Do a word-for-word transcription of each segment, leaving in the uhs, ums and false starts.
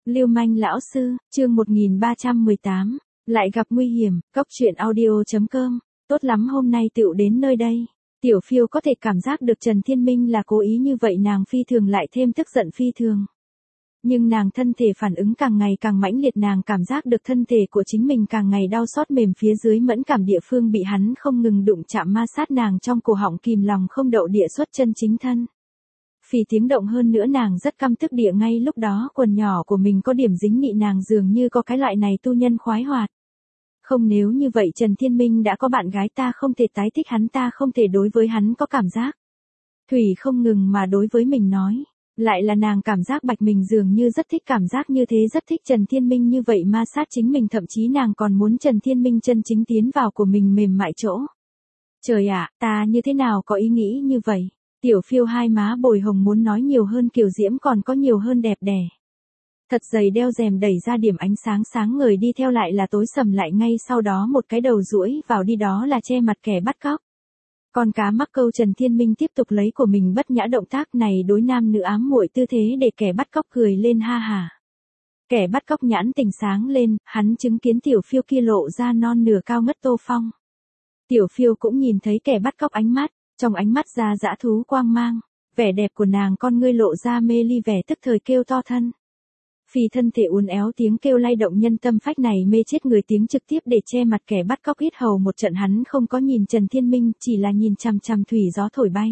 Lưu manh lão sư, chương một nghìn ba trăm mười tám, lại gặp nguy hiểm, cốc truyện audio chấm com, tốt lắm hôm nay tựu đến nơi đây. Tiểu Phiêu có thể cảm giác được Trần Thiên Minh là cố ý như vậy, nàng phi thường lại thêm tức giận phi thường. Nhưng nàng thân thể phản ứng càng ngày càng mãnh liệt, nàng cảm giác được thân thể của chính mình càng ngày đau xót mềm, phía dưới mẫn cảm địa phương bị hắn không ngừng đụng chạm ma sát, nàng trong cổ họng kìm lòng không đậu địa xuất chân chính thân. Phì tiếng động, hơn nữa nàng rất căm tức địa ngay lúc đó quần nhỏ của mình có điểm dính nị, nàng dường như có cái loại này tu nhân khoái hoạt. Không, nếu như vậy Trần Thiên Minh đã có bạn gái, ta không thể tái thích hắn, ta không thể đối với hắn có cảm giác. Thủy không ngừng mà đối với mình nói, lại là nàng cảm giác bạch mình dường như rất thích cảm giác như thế, rất thích Trần Thiên Minh như vậy ma sát chính mình, thậm chí nàng còn muốn Trần Thiên Minh chân chính tiến vào của mình mềm mại chỗ. Trời ạ, ta như thế nào có ý nghĩ như vậy? Tiểu Phiêu hai má bồi hồng, muốn nói nhiều hơn kiều diễm, còn có nhiều hơn đẹp đẽ. Thật dày đeo rèm đẩy ra điểm ánh sáng sáng ngời, đi theo lại là tối sầm lại, ngay sau đó một cái đầu duỗi vào đi, đó là che mặt kẻ bắt cóc. Con cá mắc câu, Trần Thiên Minh tiếp tục lấy của mình bất nhã động tác này đối nam nữ ám muội tư thế để kẻ bắt cóc cười lên ha hà. Kẻ bắt cóc nhãn tình sáng lên, hắn chứng kiến Tiểu Phiêu kia lộ ra non nửa cao ngất tô phong. Tiểu Phiêu cũng nhìn thấy kẻ bắt cóc ánh mắt, trong ánh mắt ra dã thú quang mang, vẻ đẹp của nàng con ngươi lộ ra mê ly vẻ, tức thời kêu to thân. Phi thân thể uốn éo, tiếng kêu lay động nhân tâm phách này mê chết người, tiếng trực tiếp để che mặt kẻ bắt cóc hít hầu một trận, hắn không có nhìn Trần Thiên Minh, chỉ là nhìn chằm chằm thủy gió thổi bay.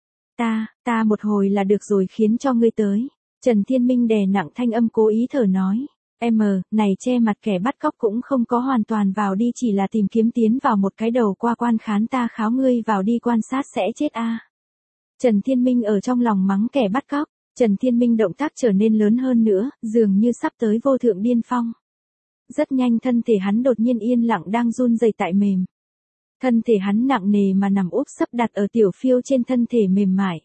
Ta, ta một hồi là được rồi, khiến cho ngươi tới. Trần Thiên Minh đè nặng thanh âm cố ý thở nói. Em, này che mặt kẻ bắt cóc cũng không có hoàn toàn vào đi, chỉ là tìm kiếm tiến vào một cái đầu qua quan khán, ta kháo ngươi vào đi quan sát sẽ chết a. Trần Thiên Minh ở trong lòng mắng kẻ bắt cóc. Trần Thiên Minh động tác trở nên lớn hơn nữa, dường như sắp tới vô thượng điên phong. Rất nhanh thân thể hắn đột nhiên yên lặng, đang run rẩy tại mềm. Thân thể hắn nặng nề mà nằm úp sấp đặt ở Tiểu Phiêu trên thân thể mềm mại.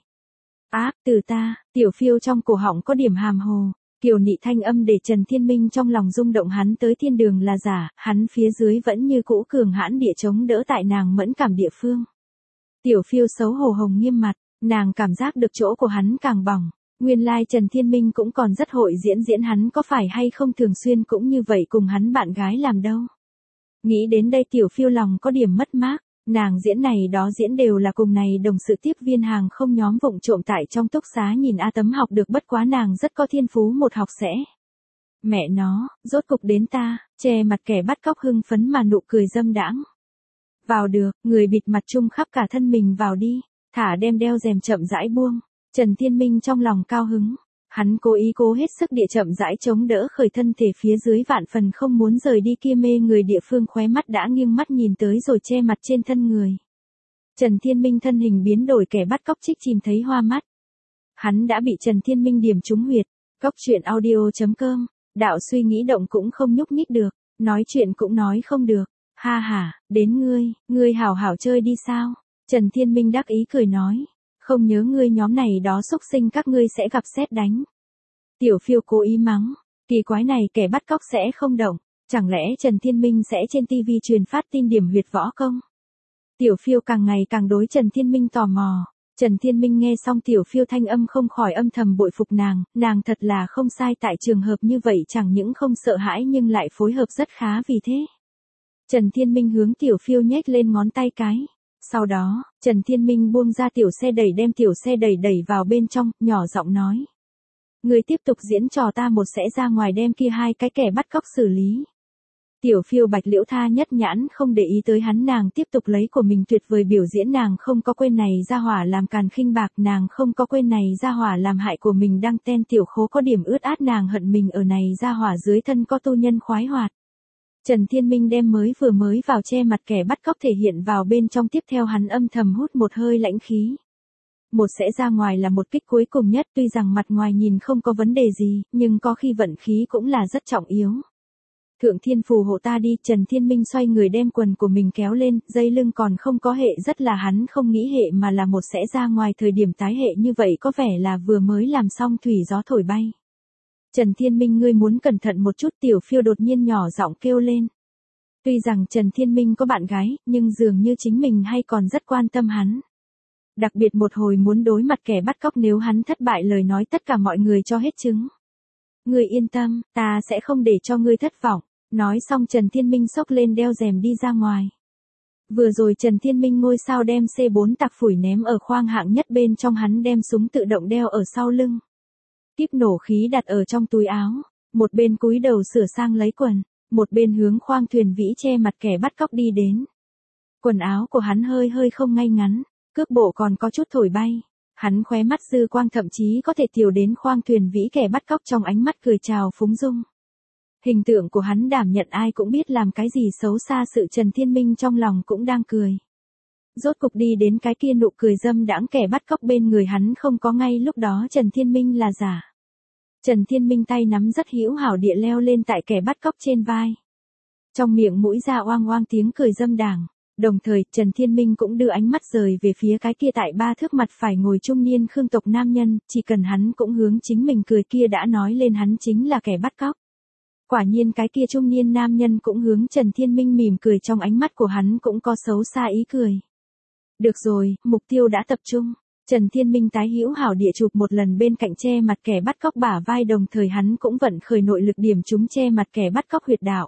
Áp từ ta, Tiểu Phiêu trong cổ họng có điểm hàm hồ, kiều nị thanh âm để Trần Thiên Minh trong lòng rung động, hắn tới thiên đường là giả, hắn phía dưới vẫn như cũ cường hãn địa chống đỡ tại nàng mẫn cảm địa phương. Tiểu Phiêu xấu hổ hồng nghiêm mặt, nàng cảm giác được chỗ của hắn càng bỏng. Nguyên lai Trần Thiên Minh cũng còn rất hội diễn diễn, hắn có phải hay không thường xuyên cũng như vậy cùng hắn bạn gái làm đâu. Nghĩ đến đây Tiểu Phiêu lòng có điểm mất mát, nàng diễn này đó diễn đều là cùng này đồng sự tiếp viên hàng không nhóm vụng trộm tại trong túc xá nhìn A Tấm học được, bất quá nàng rất có thiên phú, một học sẽ. Mẹ nó, rốt cục đến ta, che mặt kẻ bắt cóc hưng phấn mà nụ cười dâm đãng. Vào được, người bịt mặt chung khắp cả thân mình vào đi, thả đem đeo rèm chậm rãi buông. Trần Thiên Minh trong lòng cao hứng, hắn cố ý cố hết sức địa chậm rãi chống đỡ khởi thân thể, phía dưới vạn phần không muốn rời đi kia mê người địa phương, khóe mắt đã nghiêng mắt nhìn tới rồi che mặt trên thân người. Trần Thiên Minh thân hình biến đổi, kẻ bắt cóc trích chìm thấy hoa mắt. Hắn đã bị Trần Thiên Minh điểm trúng huyệt. Cốc truyện audio chấm com, đạo suy nghĩ động cũng không nhúc nhích được, nói chuyện cũng nói không được. Ha ha, đến ngươi, ngươi hảo hảo chơi đi sao? Trần Thiên Minh đắc ý cười nói. Không nhớ ngươi nhóm này đó xúc sinh, các ngươi sẽ gặp sét đánh. Tiểu Phiêu cố ý mắng, kỳ quái này kẻ bắt cóc sẽ không động, chẳng lẽ Trần Thiên Minh sẽ trên tivi truyền phát tin điểm huyệt võ công? Tiểu Phiêu càng ngày càng đối Trần Thiên Minh tò mò. Trần Thiên Minh nghe xong Tiểu Phiêu thanh âm không khỏi âm thầm bội phục nàng, nàng thật là không sai, tại trường hợp như vậy chẳng những không sợ hãi nhưng lại phối hợp rất khá, vì thế. Trần Thiên Minh hướng Tiểu Phiêu nhếch lên ngón tay cái. Sau đó, Trần Thiên Minh buông ra tiểu xe đẩy, đem tiểu xe đẩy đẩy vào bên trong, nhỏ giọng nói. Người tiếp tục diễn trò, ta một sẽ ra ngoài đem kia hai cái kẻ bắt cóc xử lý. Tiểu Phiêu bạch liễu tha nhất nhãn không để ý tới hắn, nàng tiếp tục lấy của mình tuyệt vời biểu diễn, nàng không có quên này ra hỏa làm càn khinh bạc, nàng không có quên này ra hỏa làm hại của mình đăng ten tiểu khố có điểm ướt át, nàng hận mình ở này ra hỏa dưới thân có tu nhân khoái hoạt. Trần Thiên Minh đem mới vừa mới vào che mặt kẻ bắt cóc thể hiện vào bên trong, tiếp theo hắn âm thầm hút một hơi lãnh khí. Một sẽ ra ngoài là một kích cuối cùng nhất, tuy rằng mặt ngoài nhìn không có vấn đề gì, nhưng có khi vận khí cũng là rất trọng yếu. Thượng thiên phù hộ ta đi, Trần Thiên Minh xoay người đem quần của mình kéo lên, dây lưng còn không có hệ, rất là hắn không nghĩ hệ mà là một sẽ ra ngoài thời điểm tái hệ, như vậy có vẻ là vừa mới làm xong thủy gió thổi bay. Trần Thiên Minh, ngươi muốn cẩn thận một chút, Tiểu Phiêu đột nhiên nhỏ giọng kêu lên. Tuy rằng Trần Thiên Minh có bạn gái, nhưng dường như chính mình hay còn rất quan tâm hắn. Đặc biệt một hồi muốn đối mặt kẻ bắt cóc, nếu hắn thất bại lời nói tất cả mọi người cho hết chứng. Ngươi yên tâm, ta sẽ không để cho ngươi thất vọng. Nói xong Trần Thiên Minh xốc lên đeo rèm đi ra ngoài. Vừa rồi Trần Thiên Minh ngôi sao đem xê bốn tạc phủi ném ở khoang hạng nhất, bên trong hắn đem súng tự động đeo ở sau lưng. Kíp nổ khí đặt ở trong túi áo, một bên cúi đầu sửa sang lấy quần, một bên hướng khoang thuyền vĩ che mặt kẻ bắt cóc đi đến. Quần áo của hắn hơi hơi không ngay ngắn, cước bộ còn có chút thổi bay. Hắn khóe mắt dư quang thậm chí có thể tiểu đến khoang thuyền vĩ kẻ bắt cóc trong ánh mắt cười chào phúng dung. Hình tượng của hắn đảm nhận ai cũng biết làm cái gì xấu xa sự, Trần Thiên Minh trong lòng cũng đang cười. Rốt cục đi đến cái kia nụ cười dâm đãng kẻ bắt cóc bên người hắn không có ngay lúc đó Trần Thiên Minh là giả. Trần Thiên Minh tay nắm rất hữu hảo địa leo lên tại kẻ bắt cóc trên vai. Trong miệng mũi ra oang oang tiếng cười dâm đảng. Đồng thời, Trần Thiên Minh cũng đưa ánh mắt rời về phía cái kia tại ba thước mặt phải ngồi trung niên Khương tộc nam nhân, chỉ cần hắn cũng hướng chính mình cười kia đã nói lên hắn chính là kẻ bắt cóc. Quả nhiên cái kia trung niên nam nhân cũng hướng Trần Thiên Minh mỉm cười, trong ánh mắt của hắn cũng có xấu xa ý cười. Được rồi, mục tiêu đã tập trung. Trần Thiên Minh tái hữu hảo địa chụp một lần bên cạnh che mặt kẻ bắt cóc bả vai, đồng thời hắn cũng vận khởi nội lực điểm trúng che mặt kẻ bắt cóc huyệt đạo.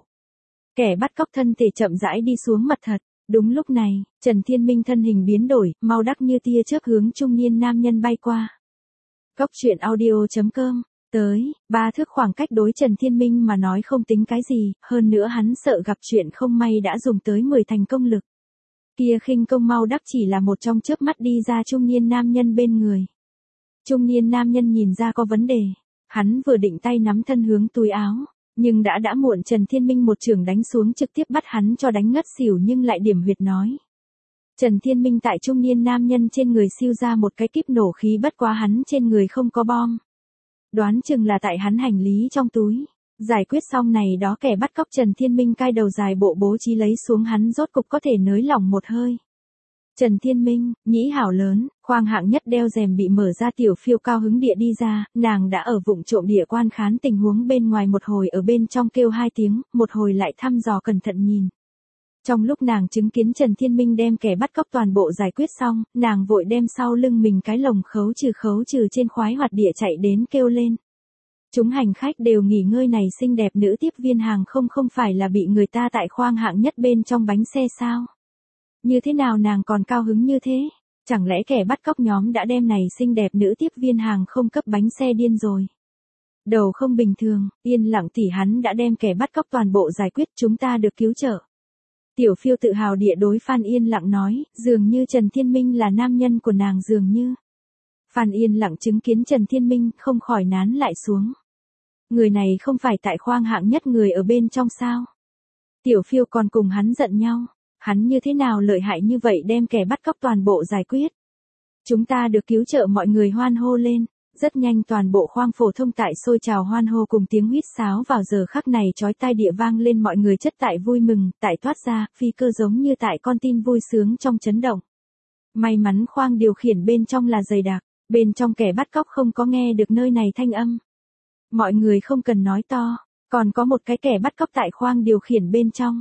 Kẻ bắt cóc thân thể chậm rãi đi xuống mặt thật. Đúng lúc này, Trần Thiên Minh thân hình biến đổi, mau đắc như tia chớp hướng trung niên nam nhân bay qua. Cốc truyện audio chấm com, tới, ba thước khoảng cách đối Trần Thiên Minh mà nói không tính cái gì, hơn nữa hắn sợ gặp chuyện không may đã dùng tới mười thành công lực. Kia khinh công mau đắc chỉ là một trong chớp mắt đi ra trung niên nam nhân bên người. Trung niên nam nhân nhìn ra có vấn đề, hắn vừa định tay nắm thân hướng túi áo. Nhưng đã đã muộn, Trần Thiên Minh một chưởng đánh xuống trực tiếp bắt hắn cho đánh ngất xỉu, nhưng lại điểm huyệt nói. Trần Thiên Minh tại trung niên nam nhân trên người siêu ra một cái kíp nổ khí, bất quá hắn trên người không có bom. Đoán chừng là tại hắn hành lý trong túi. Giải quyết xong này đó kẻ bắt cóc, Trần Thiên Minh cai đầu dài bộ bố trí lấy xuống, hắn rốt cục có thể nới lỏng một hơi. Trần Thiên Minh, nhĩ hảo lớn, khoang hạng nhất đeo rèm bị mở ra, Tiểu Phiêu cao hứng địa đi ra, nàng đã ở vụng trộm địa quan khán tình huống bên ngoài, một hồi ở bên trong kêu hai tiếng, một hồi lại thăm dò cẩn thận nhìn. Trong lúc nàng chứng kiến Trần Thiên Minh đem kẻ bắt cóc toàn bộ giải quyết xong, nàng vội đem sau lưng mình cái lồng khấu trừ khấu trừ trên khoái hoạt địa chạy đến kêu lên. Chúng hành khách đều nghỉ ngơi, này xinh đẹp nữ tiếp viên hàng không không phải là bị người ta tại khoang hạng nhất bên trong bánh xe sao? Như thế nào nàng còn cao hứng như thế? Chẳng lẽ kẻ bắt cóc nhóm đã đem này xinh đẹp nữ tiếp viên hàng không cấp bánh xe điên rồi? Đầu không bình thường, Yên Lặng tỷ hắn đã đem kẻ bắt cóc toàn bộ giải quyết, chúng ta được cứu trợ. Tiểu Phiêu tự hào địa đối Phan Yên Lặng nói, dường như Trần Thiên Minh là nam nhân của nàng dường như. Phan Yên Lặng chứng kiến Trần Thiên Minh không khỏi nán lại xuống. Người này không phải tại khoang hạng nhất người ở bên trong sao? Tiểu Phiêu còn cùng hắn giận nhau. Hắn như thế nào lợi hại như vậy đem kẻ bắt cóc toàn bộ giải quyết? Chúng ta được cứu trợ, mọi người hoan hô lên. Rất nhanh toàn bộ khoang phổ thông tại sôi trào hoan hô cùng tiếng huýt sáo, vào giờ khắc này chói tai địa vang lên, mọi người chất tại vui mừng, tại thoát ra, phi cơ giống như tại con tin vui sướng trong chấn động. May mắn khoang điều khiển bên trong là dày đặc, bên trong kẻ bắt cóc không có nghe được nơi này thanh âm. Mọi người không cần nói to, còn có một cái kẻ bắt cóc tại khoang điều khiển bên trong.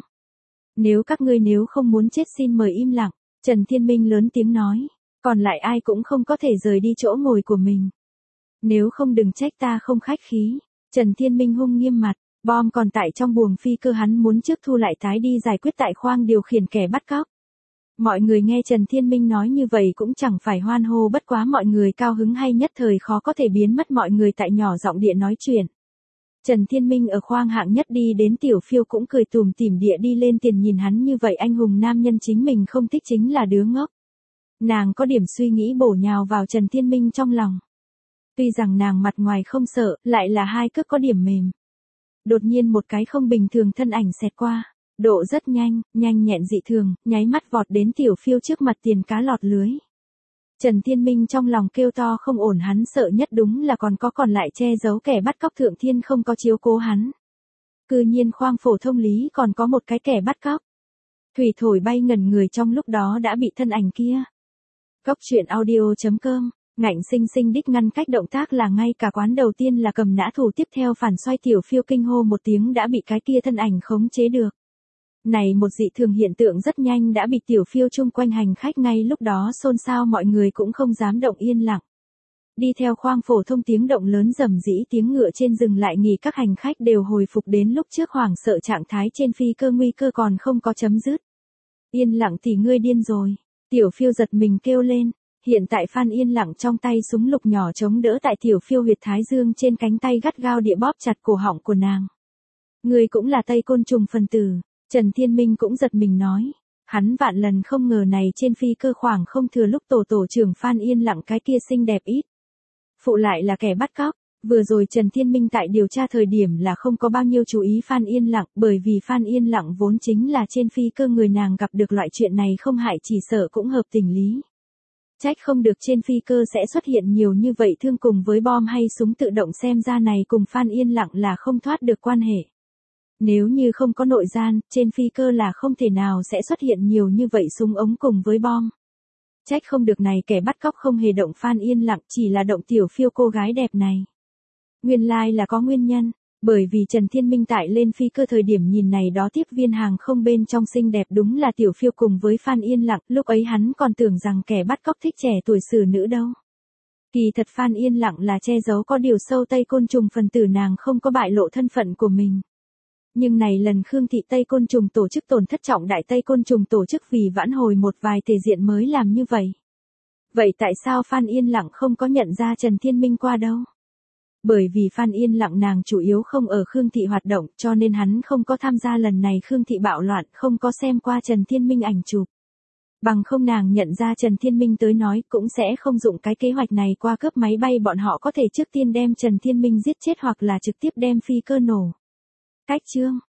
Nếu các ngươi nếu không muốn chết xin mời im lặng, Trần Thiên Minh lớn tiếng nói, còn lại ai cũng không có thể rời đi chỗ ngồi của mình. Nếu không đừng trách ta không khách khí. Trần Thiên Minh hung nghiêm mặt, bom còn tại trong buồng phi cơ, hắn muốn trước thu lại tái đi giải quyết tại khoang điều khiển kẻ bắt cóc. Mọi người nghe Trần Thiên Minh nói như vậy cũng chẳng phải hoan hô, bất quá mọi người cao hứng hay nhất thời khó có thể biến mất, mọi người tại nhỏ giọng địa nói chuyện. Trần Thiên Minh ở khoang hạng nhất đi đến, Tiểu Phiêu cũng cười tủm tỉm địa đi lên tiền, nhìn hắn như vậy anh hùng nam nhân chính mình không thích chính là đứa ngốc. Nàng có điểm suy nghĩ bổ nhào vào Trần Thiên Minh trong lòng. Tuy rằng nàng mặt ngoài không sợ, lại là hai cước có điểm mềm. Đột nhiên một cái không bình thường thân ảnh xẹt qua, độ rất nhanh, nhanh nhẹn dị thường, nháy mắt vọt đến Tiểu Phiêu trước mặt, tiền cá lọt lưới. Trần Thiên Minh trong lòng kêu to không ổn, hắn sợ nhất đúng là còn có còn lại che giấu kẻ bắt cóc, Thượng Thiên không có chiếu cố hắn. Cư nhiên khoang phổ thông lý còn có một cái kẻ bắt cóc. Thủy thổi bay ngẩn người, trong lúc đó đã bị thân ảnh kia. Cốc truyện audio chấm com, ngạnh sinh sinh đích ngăn cách động tác là ngay cả quán đầu tiên là cầm nã thủ, tiếp theo phản xoay, Tiểu Phiêu kinh hô một tiếng đã bị cái kia thân ảnh khống chế được. Này một dị thường hiện tượng rất nhanh đã bị Tiểu Phiêu chung quanh hành khách ngay lúc đó xôn xao, mọi người cũng không dám động yên lặng. Đi theo khoang phổ thông tiếng động lớn rầm rĩ tiếng ngựa trên dừng lại nghỉ các hành khách đều hồi phục đến lúc trước hoảng sợ trạng thái trên phi cơ nguy cơ còn không có chấm dứt. Yên lặng thì ngươi điên rồi. Tiểu Phiêu giật mình kêu lên. Hiện tại Phan Yên lặng trong tay súng lục nhỏ chống đỡ tại Tiểu Phiêu huyệt thái dương trên cánh tay gắt gao địa bóp chặt cổ họng của nàng. Ngươi cũng là Tây Côn Trùng phần tử. Trần Thiên Minh cũng giật mình nói. Hắn vạn lần không ngờ này trên phi cơ khoảng không thừa lúc tổ tổ trưởng Phan Yên lặng cái kia xinh đẹp ít. Phụ lại là kẻ bắt cóc. Vừa rồi Trần Thiên Minh tại điều tra thời điểm là không có bao nhiêu chú ý Phan Yên lặng bởi vì Phan Yên lặng vốn chính là trên phi cơ người nàng gặp được loại chuyện này không hại chỉ sợ cũng hợp tình lý. Trách không được trên phi cơ sẽ xuất hiện nhiều như vậy thương cùng với bom hay súng tự động xem ra này cùng Phan Yên lặng là không thoát được quan hệ. Nếu như không có nội gian, trên phi cơ là không thể nào sẽ xuất hiện nhiều như vậy súng ống cùng với bom. Trách không được này kẻ bắt cóc không hề động Phan Yên lặng chỉ là động Tiểu Phiêu cô gái đẹp này. Nguyên lai like là có nguyên nhân, bởi vì Trần Thiên Minh tại lên phi cơ thời điểm nhìn này đó tiếp viên hàng không bên trong xinh đẹp đúng là Tiểu Phiêu cùng với Phan Yên lặng, lúc ấy hắn còn tưởng rằng kẻ bắt cóc thích trẻ tuổi xử nữ đâu. Kỳ thật Phan Yên lặng là che giấu có điều sâu Tây Côn Trùng phần tử nàng không có bại lộ thân phận của mình. Nhưng này lần Khương thị Tây Côn Trùng tổ chức tổn thất trọng đại Tây Côn Trùng tổ chức vì vãn hồi một vài thể diện mới làm như vậy. Vậy tại sao Phan Yên lặng không có nhận ra Trần Thiên Minh qua đâu? Bởi vì Phan Yên lặng nàng chủ yếu không ở Khương thị hoạt động cho nên hắn không có tham gia lần này Khương thị bạo loạn không có xem qua Trần Thiên Minh ảnh chụp. Bằng không nàng nhận ra Trần Thiên Minh tới nói cũng sẽ không dụng cái kế hoạch này qua cướp máy bay bọn họ có thể trước tiên đem Trần Thiên Minh giết chết hoặc là trực tiếp đem phi cơ nổ. Cách chương